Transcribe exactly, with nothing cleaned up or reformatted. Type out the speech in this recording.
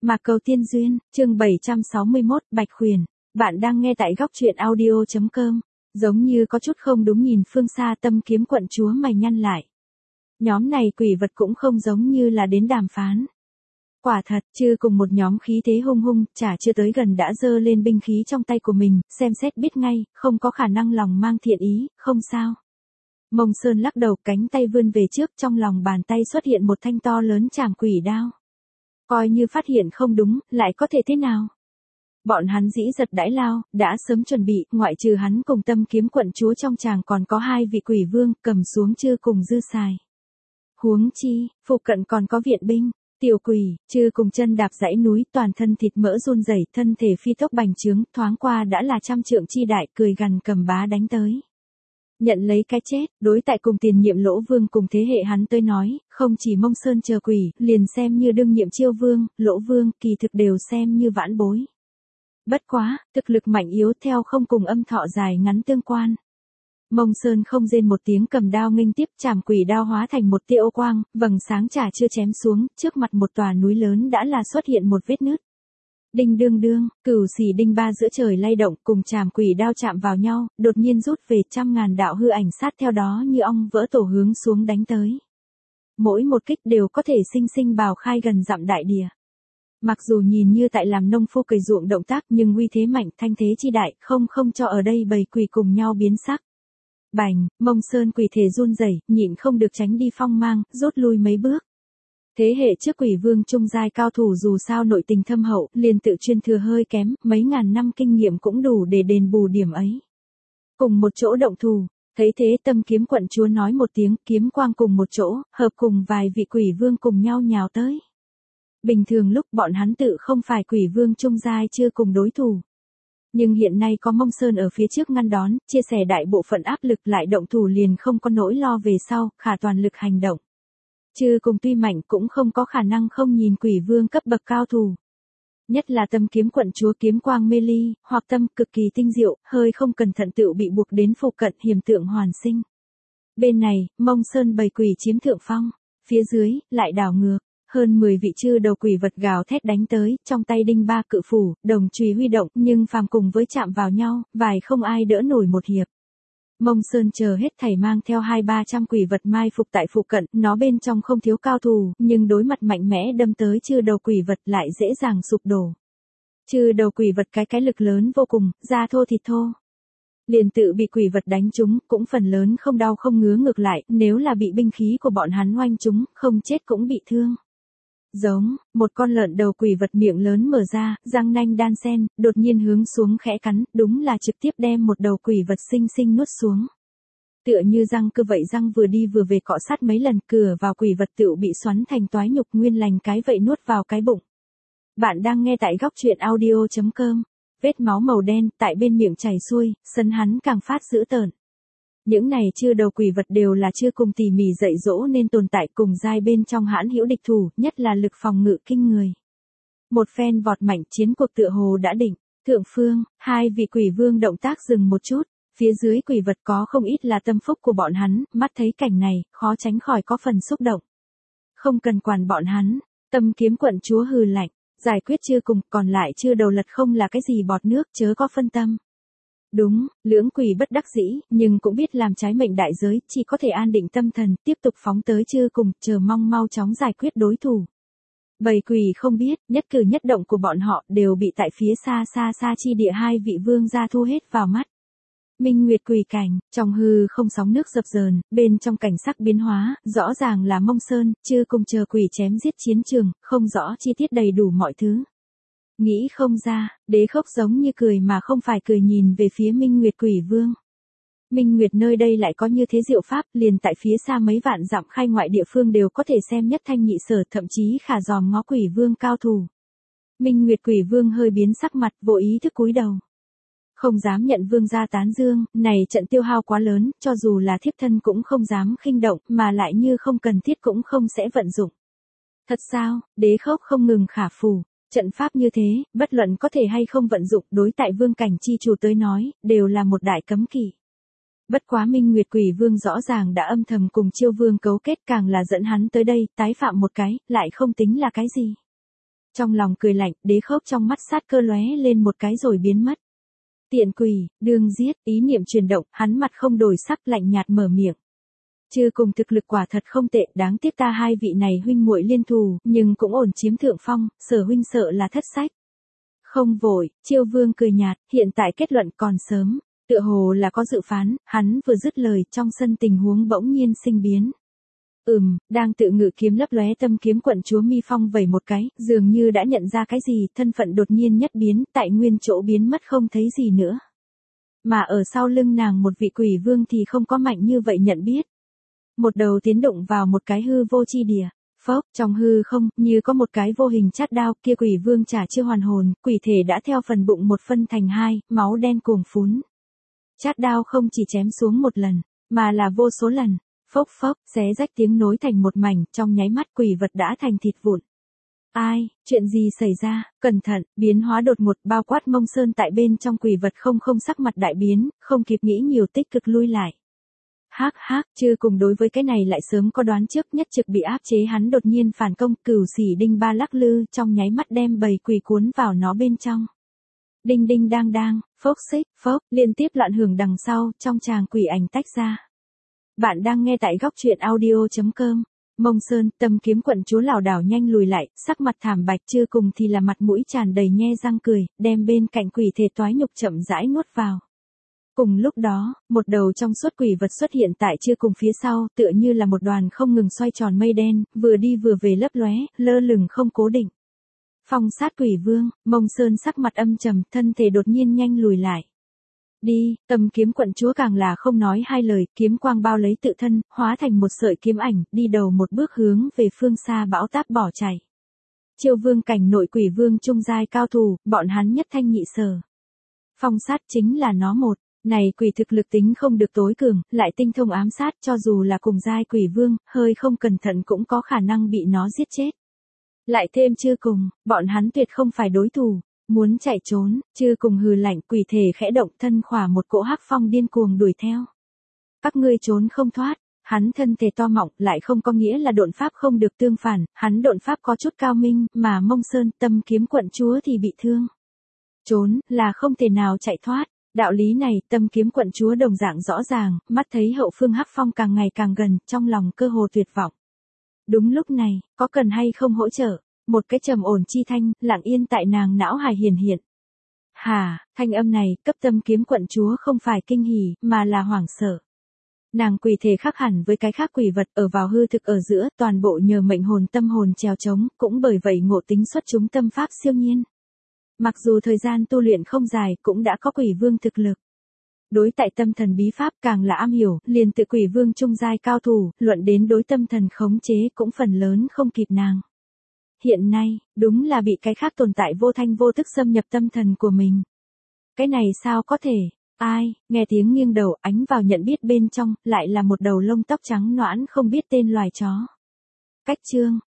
Mạc Cầu Tiên Duyên, chương bảy trăm sáu mươi mốt, Bạch Khuyển. Bạn đang nghe tại góc truyện audio chấm com. Giống như có chút không đúng, nhìn phương xa Tâm Kiếm quận chúa mày nhăn lại. Nhóm này quỷ vật cũng không giống như là đến đàm phán. Quả thật, chưa cùng một nhóm khí thế hung hung, chả chưa tới gần đã giơ lên binh khí trong tay của mình, xem xét biết ngay, không có khả năng lòng mang thiện ý, không sao. Mông Sơn lắc đầu, cánh tay vươn về trước, trong lòng bàn tay xuất hiện một thanh to lớn trảm quỷ đao. Coi như phát hiện không đúng, lại có thể thế nào? Bọn hắn dĩ giật đãi lao, đã sớm chuẩn bị, ngoại trừ hắn cùng Tâm Kiếm quận chúa trong tràng còn có hai vị quỷ vương, cầm xuống chưa cùng dư xài. Huống chi, phụ cận còn có viện binh, tiểu quỷ, chưa cùng chân đạp dãy núi, toàn thân thịt mỡ run rẩy, thân thể phi tốc bành trướng, thoáng qua đã là trăm trượng chi đại, cười gằn cầm bá đánh tới. Nhận lấy cái chết, đối tại cùng tiền nhiệm Lỗ Vương cùng thế hệ hắn tới nói, không chỉ Mông Sơn chờ quỷ, liền xem như đương nhiệm Chiêu Vương, Lỗ Vương, kỳ thực đều xem như vãn bối. Bất quá, thực lực mạnh yếu theo không cùng âm thọ dài ngắn tương quan. Mông Sơn không rên một tiếng, cầm đao nghênh tiếp, trảm quỷ đao hóa thành một tia ô quang, vầng sáng chả chưa chém xuống, trước mặt một tòa núi lớn đã là xuất hiện một vết nứt. Đinh đương đương, cửu xỉ đinh ba giữa trời lay động, cùng trảm quỷ đao chạm vào nhau, đột nhiên rút về, trăm ngàn đạo hư ảnh sát theo đó như ong vỡ tổ hướng xuống đánh tới. Mỗi một kích đều có thể sinh sinh bào khai gần dặm đại địa. Mặc dù nhìn như tại làm nông phu cày ruộng động tác, nhưng uy thế mạnh, thanh thế chi đại, không không cho ở đây bầy quỷ cùng nhau biến sắc. Bành, Mông Sơn quỷ thể run rẩy, nhịn không được tránh đi phong mang, rút lui mấy bước. Thế hệ trước quỷ vương trung giai cao thủ dù sao nội tình thâm hậu, liền tự chuyên thừa hơi kém, mấy ngàn năm kinh nghiệm cũng đủ để đền bù điểm ấy. Cùng một chỗ động thủ, thấy thế Tâm Kiếm quận chúa nói một tiếng, kiếm quang cùng một chỗ, hợp cùng vài vị quỷ vương cùng nhau nhào tới. Bình thường lúc bọn hắn tự không phải quỷ vương trung giai chưa cùng đối thủ. Nhưng hiện nay có Mông Sơn ở phía trước ngăn đón, chia sẻ đại bộ phận áp lực, lại động thủ liền không có nỗi lo về sau, khả toàn lực hành động. Chư cùng tuy mạnh cũng không có khả năng không nhìn quỷ vương cấp bậc cao thủ. Nhất là Tâm Kiếm quận chúa kiếm quang mê ly, hoặc tâm cực kỳ tinh diệu, hơi không cẩn thận tự bị buộc đến phụ cận, hiểm tượng hoàn sinh. Bên này, Mông Sơn bầy quỷ chiếm thượng phong, phía dưới, lại đảo ngược. Hơn mười vị chư đầu quỷ vật gào thét đánh tới, trong tay đinh ba cự phủ, đồng chùy huy động, nhưng phàm cùng với chạm vào nhau, vài không ai đỡ nổi một hiệp. Mông Sơn chờ hết thảy mang theo hai ba trăm quỷ vật mai phục tại phụ cận, nó bên trong không thiếu cao thủ, nhưng đối mặt mạnh mẽ đâm tới chư đầu quỷ vật lại dễ dàng sụp đổ. Chư đầu quỷ vật cái cái lực lớn vô cùng, da thô thịt thô. Liền tự bị quỷ vật đánh trúng, cũng phần lớn không đau không ngứa, ngược lại, nếu là bị binh khí của bọn hắn oanh trúng, không chết cũng bị thương. Giống, một con lợn đầu quỷ vật miệng lớn mở ra, răng nanh đan sen, đột nhiên hướng xuống khẽ cắn, đúng là trực tiếp đem một đầu quỷ vật xinh xinh nuốt xuống. Tựa như răng cơ vậy, răng vừa đi vừa về cọ sát mấy lần, cửa vào quỷ vật tựu bị xoắn thành toái nhục, nguyên lành cái vậy nuốt vào cái bụng. Bạn đang nghe tại góc truyện audio chấm com. Vết máu màu đen tại bên miệng chảy xuôi, sân hắn càng phát dữ tợn. Những này chưa đầu quỷ vật đều là chưa cùng tỉ mỉ dạy dỗ nên tồn tại cùng giai bên trong hãn hữu địch thủ, nhất là lực phòng ngự kinh người. Một phen vọt mạnh, chiến cuộc tựa hồ đã định. Thượng phương, hai vị quỷ vương động tác dừng một chút, phía dưới quỷ vật có không ít là tâm phúc của bọn hắn, mắt thấy cảnh này, khó tránh khỏi có phần xúc động. Không cần quản bọn hắn, Tâm Kiếm quận chúa hừ lạnh, giải quyết chưa cùng, còn lại chưa đầu lật không là cái gì bọt nước, chớ có phân tâm. Đúng, lưỡng quỷ bất đắc dĩ, nhưng cũng biết làm trái mệnh đại giới, chỉ có thể an định tâm thần, tiếp tục phóng tới chưa cùng, chờ mong mau chóng giải quyết đối thủ. Bầy quỷ không biết, nhất cử nhất động của bọn họ đều bị tại phía xa xa xa chi địa hai vị vương gia thu hết vào mắt. Minh Nguyệt quỷ cảnh, trong hư không sóng nước dập dờn, bên trong cảnh sắc biến hóa, rõ ràng là Mông Sơn, chưa cùng chờ quỷ chém giết chiến trường, không rõ chi tiết đầy đủ mọi thứ. Nghĩ không ra, Đế Khốc giống như cười mà không phải cười, nhìn về phía Minh Nguyệt quỷ vương. Minh Nguyệt nơi đây lại có như thế diệu pháp, liền tại phía xa mấy vạn dặm khai ngoại địa phương đều có thể xem nhất thanh nhị sở, thậm chí khả dòm ngó quỷ vương cao thủ. Minh Nguyệt quỷ vương hơi biến sắc mặt, vô ý thức cúi đầu. Không dám nhận vương gia tán dương, này trận tiêu hao quá lớn, cho dù là thiếp thân cũng không dám khinh động, mà lại như không cần thiết cũng không sẽ vận dụng. Thật sao? Đế Khốc không ngừng khả phù. Trận pháp như thế, bất luận có thể hay không vận dụng, đối tại vương cảnh chi chủ tới nói, đều là một đại cấm kỵ. Bất quá Minh Nguyệt quỷ vương rõ ràng đã âm thầm cùng Chiêu vương cấu kết, càng là dẫn hắn tới đây, tái phạm một cái, lại không tính là cái gì. Trong lòng cười lạnh, đế khốc trong mắt sát cơ lóe lên một cái rồi biến mất. Tiện quỷ, đương giết, ý niệm chuyển động, hắn mặt không đổi sắc lạnh nhạt mở miệng. Chư cùng thực lực quả thật không tệ, đáng tiếc ta hai vị này huynh muội liên thù, nhưng cũng ổn chiếm thượng phong, Sở huynh sợ là thất sách. Không vội, Chiêu Vương cười nhạt, hiện tại kết luận còn sớm, tựa hồ là có dự phán, hắn vừa dứt lời trong sân tình huống bỗng nhiên sinh biến. Ừm, đang tự ngự kiếm lấp lóe tâm kiếm quận chúa Mi Phong vẩy một cái, dường như đã nhận ra cái gì, thân phận đột nhiên nhất biến, tại nguyên chỗ biến mất không thấy gì nữa. Mà ở sau lưng nàng một vị quỷ vương thì không có mạnh như vậy nhận biết. Một đầu tiến động vào một cái hư vô chi địa, phốc, trong hư không, như có một cái vô hình chát đao, kia quỷ vương chả chưa hoàn hồn, quỷ thể đã theo phần bụng một phân thành hai, máu đen cuồng phún. Chát đao không chỉ chém xuống một lần, mà là vô số lần. Phốc phốc, xé rách tiếng nối thành một mảnh, trong nháy mắt quỷ vật đã thành thịt vụn. Ai, chuyện gì xảy ra, cẩn thận, biến hóa đột ngột bao quát Mông Sơn tại bên trong quỷ vật không không sắc mặt đại biến, không kịp nghĩ nhiều tích cực lui lại. Hắc hắc, chưa cùng đối với cái này lại sớm có đoán trước, nhất trực bị áp chế hắn đột nhiên phản công, cửu xỉ đinh ba lắc lư trong nháy mắt đem bầy quỷ cuốn vào nó bên trong. Đinh đinh đang đang, phốc xích, phốc, liên tiếp loạn hưởng đằng sau, trong tràng quỷ ảnh tách ra. Bạn đang nghe tại góc truyện audio.com. Mông Sơn, tâm kiếm quận chúa lảo đảo nhanh lùi lại, sắc mặt thảm bạch, chưa cùng thì là mặt mũi tràn đầy nhe răng cười, đem bên cạnh quỷ thể toái nhục chậm rãi nuốt vào. Cùng lúc đó, một đầu trong suốt quỷ vật xuất hiện tại chưa cùng phía sau, tựa như là một đoàn không ngừng xoay tròn mây đen, vừa đi vừa về lấp lóe, lơ lửng không cố định. Phong sát quỷ vương, Mông Sơn sắc mặt âm trầm, thân thể đột nhiên nhanh lùi lại. Đi, tâm kiếm quận chúa càng là không nói hai lời, kiếm quang bao lấy tự thân, hóa thành một sợi kiếm ảnh, đi đầu một bước hướng về phương xa bão táp bỏ chạy. Chiêu Vương cảnh nội quỷ vương trung giai cao thủ, bọn hắn nhất thanh nhị sở. Phong sát chính là nó một, này quỷ thực lực tính không được tối cường, lại tinh thông ám sát, cho dù là cùng giai quỷ vương, hơi không cẩn thận cũng có khả năng bị nó giết chết. Lại thêm chưa cùng, bọn hắn tuyệt không phải đối thủ. Muốn chạy trốn, chưa cùng hừ lạnh, quỷ thể khẽ động, thân khỏa một cỗ hắc phong điên cuồng đuổi theo. Các ngươi trốn không thoát, hắn thân thể to mọng, lại không có nghĩa là độn pháp không được tương phản, hắn độn pháp có chút cao minh, mà Mông Sơn, tâm kiếm quận chúa thì bị thương. Trốn, là không thể nào chạy thoát, đạo lý này, tâm kiếm quận chúa đồng dạng rõ ràng, mắt thấy hậu phương hắc phong càng ngày càng gần, trong lòng cơ hồ tuyệt vọng. Đúng lúc này, có cần hay không hỗ trợ? Một cái trầm ổn chi thanh, lặng yên tại nàng não hài hiển hiện. Hà, thanh âm này, cấp tâm kiếm quận chúa không phải kinh hỉ, mà là hoảng sợ. Nàng quỷ thể khác hẳn với cái khác quỷ vật ở vào hư thực ở giữa, toàn bộ nhờ mệnh hồn tâm hồn trèo trống, cũng bởi vậy ngộ tính xuất chúng tâm pháp siêu nhiên. Mặc dù thời gian tu luyện không dài, cũng đã có quỷ vương thực lực. Đối tại tâm thần bí pháp càng là am hiểu, liền tự quỷ vương trung giai cao thủ, luận đến đối tâm thần khống chế cũng phần lớn không kịp nàng. Hiện nay, đúng là bị cái khác tồn tại vô thanh vô tức xâm nhập tâm thần của mình. Cái này sao có thể? Ai, nghe tiếng nghiêng đầu, ánh vào nhận biết bên trong, lại là một đầu lông tóc trắng noãn không biết tên loài chó. Cách chương,